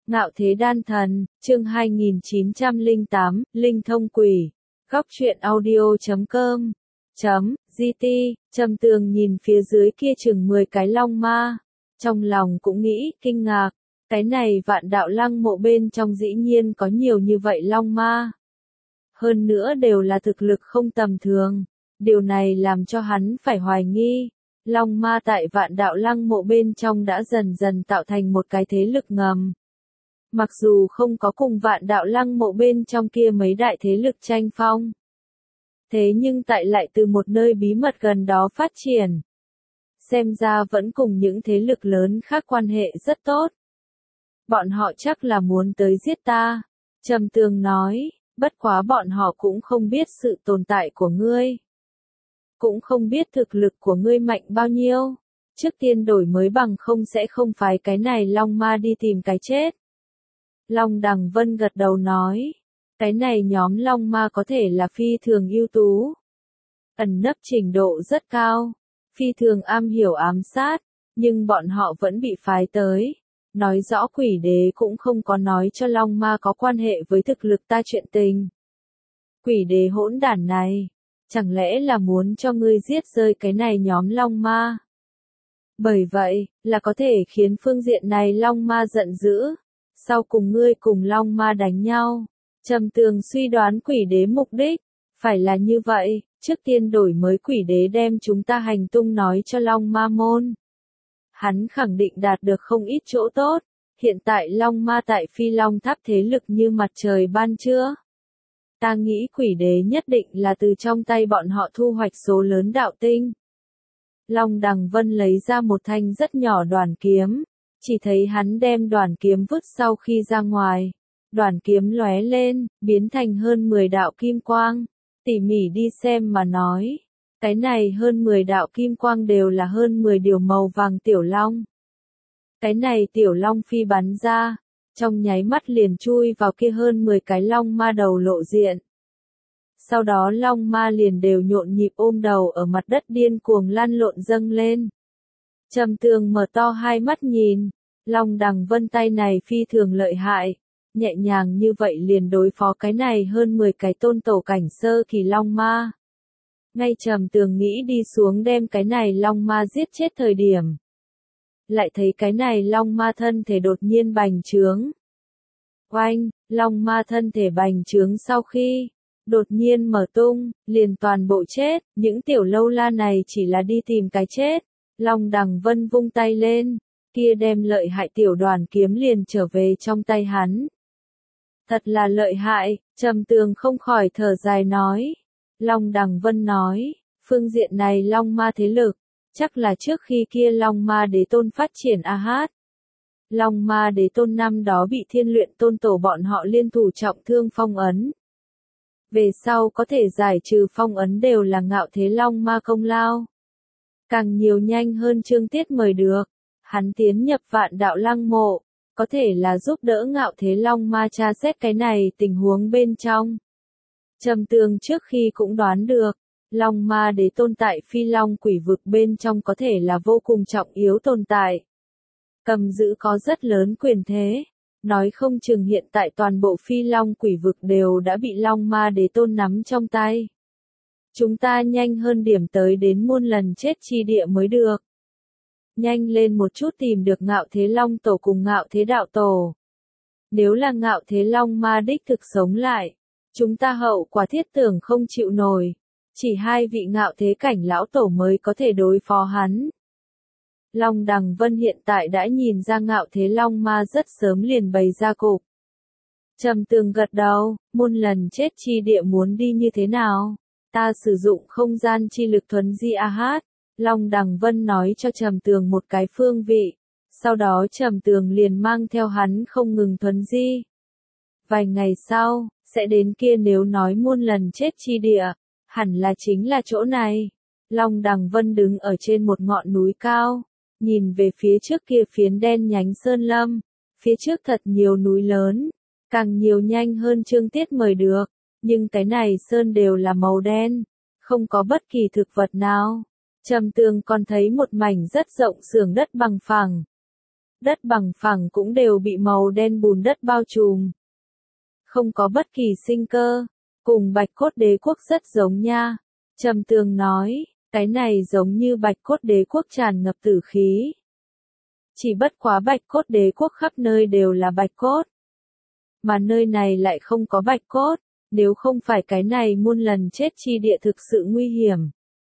Ngạo Thế Đan Thần, chương 2908, Linh Thông Quỷ. Góc truyện audio.com .gt. Trầm Tường nhìn phía dưới kia chừng 10 cái long ma, trong lòng cũng nghĩ kinh ngạc, cái này Vạn Đạo Lăng mộ bên trong dĩ nhiên có nhiều như vậy long ma. Hơn nữa đều là thực lực không tầm thường, điều này làm cho hắn phải hoài nghi, long ma tại Vạn Đạo Lăng mộ bên trong đã dần dần tạo thành một cái thế lực ngầm. Mặc dù không có cùng Vạn Đạo Lăng mộ bên trong kia mấy đại thế lực tranh phong, thế nhưng tại lại từ một nơi bí mật gần đó phát triển. Xem ra vẫn cùng những thế lực lớn khác quan hệ rất tốt. Bọn họ chắc là muốn tới giết ta. Trầm Tường nói, bất quá bọn họ cũng không biết sự tồn tại của ngươi. Cũng không biết thực lực của ngươi mạnh bao nhiêu. Trước tiên đổi mới bằng không sẽ không phái cái này long ma đi tìm cái chết. Long Đằng Vân gật đầu nói, cái này nhóm long ma có thể là phi thường ưu tú. Ẩn nấp trình độ rất cao, phi thường am hiểu ám sát, nhưng bọn họ vẫn bị phái tới. Nói rõ quỷ đế cũng không có nói cho long ma có quan hệ với thực lực ta chuyện tình. Quỷ đế hỗn đản này, chẳng lẽ là muốn cho ngươi giết rơi cái này nhóm long ma? Bởi vậy, là có thể khiến phương diện này long ma giận dữ. Sau cùng ngươi cùng long ma đánh nhau. Trầm Tường suy đoán quỷ đế mục đích, phải là như vậy, trước tiên đổi mới quỷ đế đem chúng ta hành tung nói cho long ma môn. Hắn khẳng định đạt được không ít chỗ tốt, hiện tại long ma tại Phi Long Tháp thế lực như mặt trời ban trưa. Ta nghĩ quỷ đế nhất định là từ trong tay bọn họ thu hoạch số lớn đạo tinh. Long Đằng Vân lấy ra một thanh rất nhỏ đoàn kiếm, chỉ thấy hắn đem đoàn kiếm vứt sau khi ra ngoài. Đoàn kiếm lóe lên, biến thành hơn 10 đạo kim quang. Tỉ mỉ đi xem mà nói, cái này hơn 10 đạo kim quang đều là hơn 10 điều màu vàng tiểu long. Cái này tiểu long phi bắn ra, trong nháy mắt liền chui vào kia hơn 10 cái long ma đầu lộ diện. Sau đó long ma liền đều nhộn nhịp ôm đầu ở mặt đất điên cuồng lăn lộn dâng lên. Trầm Tường mở to hai mắt nhìn, Long Đằng Vân tay này phi thường lợi hại. Nhẹ nhàng như vậy liền đối phó cái này hơn 10 cái tôn tổ cảnh sơ kỳ long ma. Ngay Trầm Tường nghĩ đi xuống đem cái này long ma giết chết thời điểm. Lại thấy cái này long ma thân thể đột nhiên bành trướng. Oanh, long ma thân thể bành trướng sau khi đột nhiên mở tung, liền toàn bộ chết, những tiểu lâu la này chỉ là đi tìm cái chết. Long Đằng Vân vung tay lên, kia đem lợi hại tiểu đoàn kiếm liền trở về trong tay hắn. Thật là lợi hại, Trầm Tường không khỏi thở dài nói. Long Đằng Vân nói, phương diện này long ma thế lực, chắc là trước khi kia long ma đế tôn phát triển hát. Long ma đế tôn năm đó bị Thiên Luyện tôn tổ bọn họ liên thủ trọng thương phong ấn. Về sau có thể giải trừ phong ấn đều là Ngạo Thế long ma công lao. Càng nhiều nhanh hơn Trương Tiết mời được, hắn tiến nhập Vạn Đạo Lăng mộ. Có thể là giúp đỡ Ngạo Thế long ma tra xét cái này tình huống bên trong. Trầm Tường trước khi cũng đoán được, long ma đế tôn tại Phi Long quỷ vực bên trong có thể là vô cùng trọng yếu tồn tại. Cầm giữ có rất lớn quyền thế, nói không chừng hiện tại toàn bộ Phi Long quỷ vực đều đã bị long ma đế tôn nắm trong tay. Chúng ta nhanh hơn điểm tới đến muôn lần chết chi địa mới được. Nhanh lên một chút tìm được Ngạo Thế Long Tổ cùng Ngạo Thế Đạo Tổ. Nếu là Ngạo Thế Long ma đích thực sống lại, chúng ta hậu quả thiết tưởng không chịu nổi. Chỉ hai vị Ngạo Thế cảnh lão tổ mới có thể đối phó hắn. Long Đằng Vân hiện tại đã nhìn ra Ngạo Thế Long ma rất sớm liền bày ra cục. Trầm Tường gật đầu, muôn lần chết chi địa muốn đi như thế nào? Ta sử dụng không gian chi lực thuấn di hát. Long Đằng Vân nói cho Trầm Tường một cái phương vị, sau đó Trầm Tường liền mang theo hắn không ngừng thuấn di. Vài ngày sau, sẽ đến kia nếu nói muôn lần chết chi địa, hẳn là chính là chỗ này. Long Đằng Vân đứng ở trên một ngọn núi cao, nhìn về phía trước kia phiến đen nhánh sơn lâm, phía trước thật nhiều núi lớn, càng nhiều nhanh hơn Trương Tiết mời được, nhưng cái này sơn đều là màu đen, không có bất kỳ thực vật nào. Trầm Tường còn thấy một mảnh rất rộng xưởng đất bằng phẳng. đất bằng phẳng cũng đều bị màu đen bùn đất bao trùm. Không có bất kỳ sinh cơ, cùng Bạch Cốt Đế Quốc rất giống nha. Trầm Tường nói, cái này giống như Bạch Cốt Đế Quốc tràn ngập tử khí. Chỉ bất quá Bạch Cốt Đế Quốc khắp nơi đều là bạch cốt. Mà nơi này lại không có bạch cốt, nếu không phải cái này muôn lần chết chi địa thực sự nguy hiểm.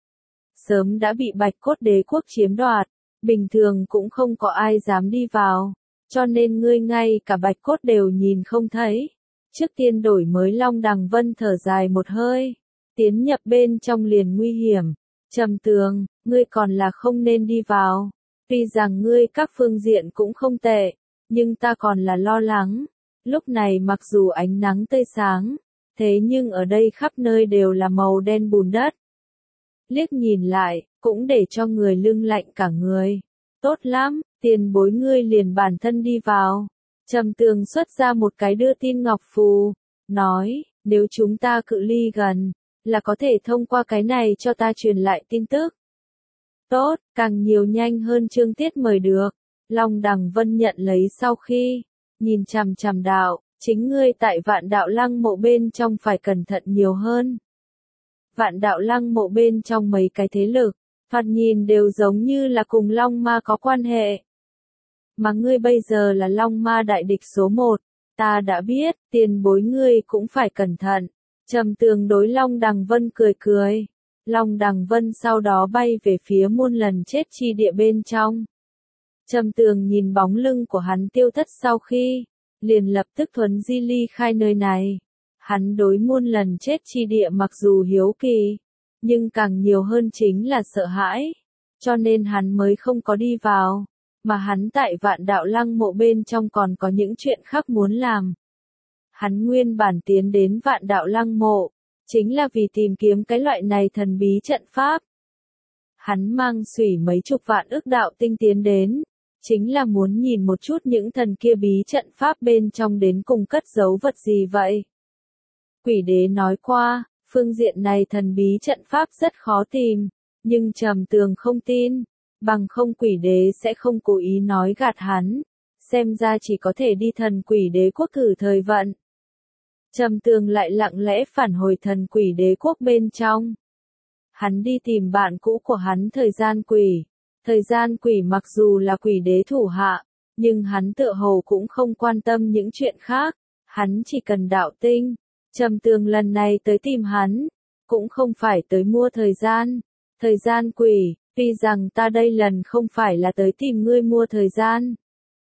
Sớm đã bị Bạch Cốt Đế Quốc chiếm đoạt, bình thường cũng không có ai dám đi vào, cho nên ngươi ngay cả bạch cốt đều nhìn không thấy. Trước tiên đổi mới Long Đằng Vân thở dài một hơi, tiến nhập bên trong liền nguy hiểm. Trầm Tường, ngươi còn là không nên đi vào. Tuy rằng ngươi các phương diện cũng không tệ, nhưng ta còn là lo lắng. Lúc này mặc dù ánh nắng tươi sáng, thế nhưng ở đây khắp nơi đều là màu đen bùn đất. Liếc nhìn lại, cũng để cho người lưng lạnh cả người. Tốt lắm, tiền bối ngươi liền bản thân đi vào. Trầm Tường xuất ra một cái đưa tin ngọc phù, nói, nếu chúng ta cự ly gần, là có thể thông qua cái này cho ta truyền lại tin tức. Tốt, càng nhiều nhanh hơn chương tiết mời được. Long Đằng Vân nhận lấy sau khi, nhìn chằm chằm đạo, chính ngươi tại Vạn Đạo Lăng mộ bên trong phải cẩn thận nhiều hơn. Vạn Đạo Lăng mộ bên trong mấy cái thế lực, thoạt nhìn đều giống như là cùng Long Ma có quan hệ. Mà ngươi bây giờ là Long Ma đại địch số 1, ta đã biết, tiền bối ngươi cũng phải cẩn thận. Trầm Tường đối Long Đằng Vân cười cười. Long Đằng Vân sau đó bay về phía muôn lần chết chi địa bên trong. Trầm Tường nhìn bóng lưng của hắn tiêu thất sau khi, liền lập tức thuấn di ly khai nơi này. Hắn đối muôn lần chết chi địa mặc dù hiếu kỳ, nhưng càng nhiều hơn chính là sợ hãi, cho nên hắn mới không có đi vào, mà hắn tại Vạn Đạo Lăng mộ bên trong còn có những chuyện khác muốn làm. Hắn nguyên bản tiến đến Vạn Đạo Lăng mộ, chính là vì tìm kiếm cái loại này thần bí trận pháp. Hắn mang xủy mấy chục vạn ức đạo tinh tiến đến, chính là muốn nhìn một chút những thần kia bí trận pháp bên trong đến cùng cất giấu vật gì vậy. Quỷ đế nói qua, phương diện này thần bí trận pháp rất khó tìm, nhưng Trầm Tường không tin, bằng không quỷ đế sẽ không cố ý nói gạt hắn, xem ra chỉ có thể đi thần quỷ đế quốc thử thời vận. Trầm Tường lại lặng lẽ phản hồi thần quỷ đế quốc bên trong. Hắn đi tìm bạn cũ của hắn Thời Gian Quỷ. Thời Gian Quỷ mặc dù là quỷ đế thủ hạ, nhưng hắn tựa hồ cũng không quan tâm những chuyện khác, hắn chỉ cần đạo tinh. Trầm Tường lần này tới tìm hắn, cũng không phải tới mua thời gian. Thời Gian Quỷ, tuy rằng ta đây lần không phải là tới tìm ngươi mua thời gian,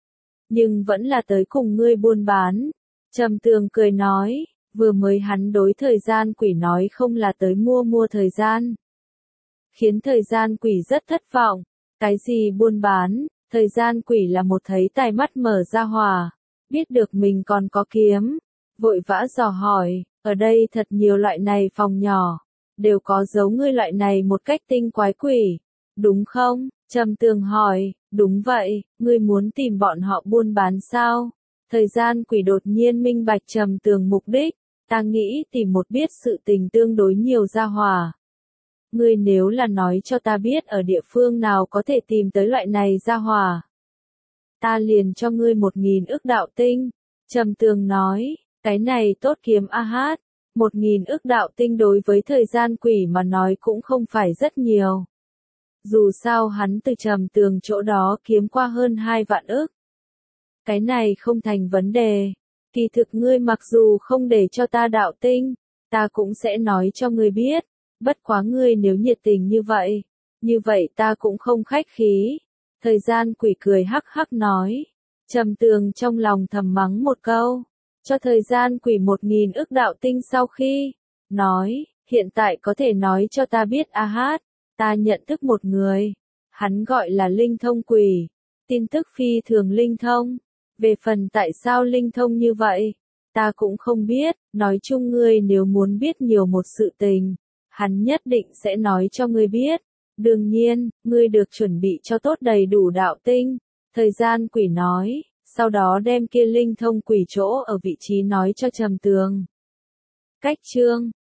nhưng vẫn là tới cùng ngươi buôn bán. Trầm Tường cười nói, vừa mới hắn đối Thời Gian Quỷ nói không là tới mua thời gian, khiến Thời Gian Quỷ rất thất vọng. Cái gì buôn bán? Thời Gian Quỷ là một thấy tai mắt mở ra hỏa, biết được mình còn có kiếm, vội vã dò hỏi, ở đây thật nhiều loại này phòng nhỏ, đều có giấu ngươi loại này một cách tinh quái quỷ, đúng không? Trầm Tường hỏi, đúng vậy, ngươi muốn tìm bọn họ buôn bán sao? Thời Gian Quỷ đột nhiên minh bạch Trầm Tường mục đích, ta nghĩ tìm một biết sự tình tương đối nhiều gia hỏa. Ngươi nếu là nói cho ta biết ở địa phương nào có thể tìm tới loại này gia hỏa, ta liền cho ngươi 1000 ức đạo tinh. Trầm Tường nói, cái này tốt kiếm a hát, 1000 ức đạo tinh đối với Thời Gian Quỷ mà nói cũng không phải rất nhiều. Dù sao hắn từ Trầm Tường chỗ đó kiếm qua hơn 2 vạn ức. Cái này không thành vấn đề. Kỳ thực ngươi mặc dù không để cho ta đạo tinh, ta cũng sẽ nói cho ngươi biết. Bất quá ngươi nếu nhiệt tình như vậy ta cũng không khách khí. Thời Gian Quỷ cười hắc hắc nói. Trầm Tường trong lòng thầm mắng một câu, cho Thời Gian Quỷ 1000 ức đạo tinh sau khi, nói, hiện tại có thể nói cho ta biết a hát, ta nhận thức một người, hắn gọi là Linh Thông Quỷ, tin tức phi thường linh thông, về phần tại sao linh thông như vậy, ta cũng không biết, nói chung ngươi nếu muốn biết nhiều một sự tình, hắn nhất định sẽ nói cho ngươi biết. Đương nhiên, ngươi được chuẩn bị cho tốt đầy đủ đạo tinh. Thời Gian Quỷ nói, sau đó đem kia Linh Thông Quỷ chỗ ở vị trí nói cho Trầm Tường. Cách chương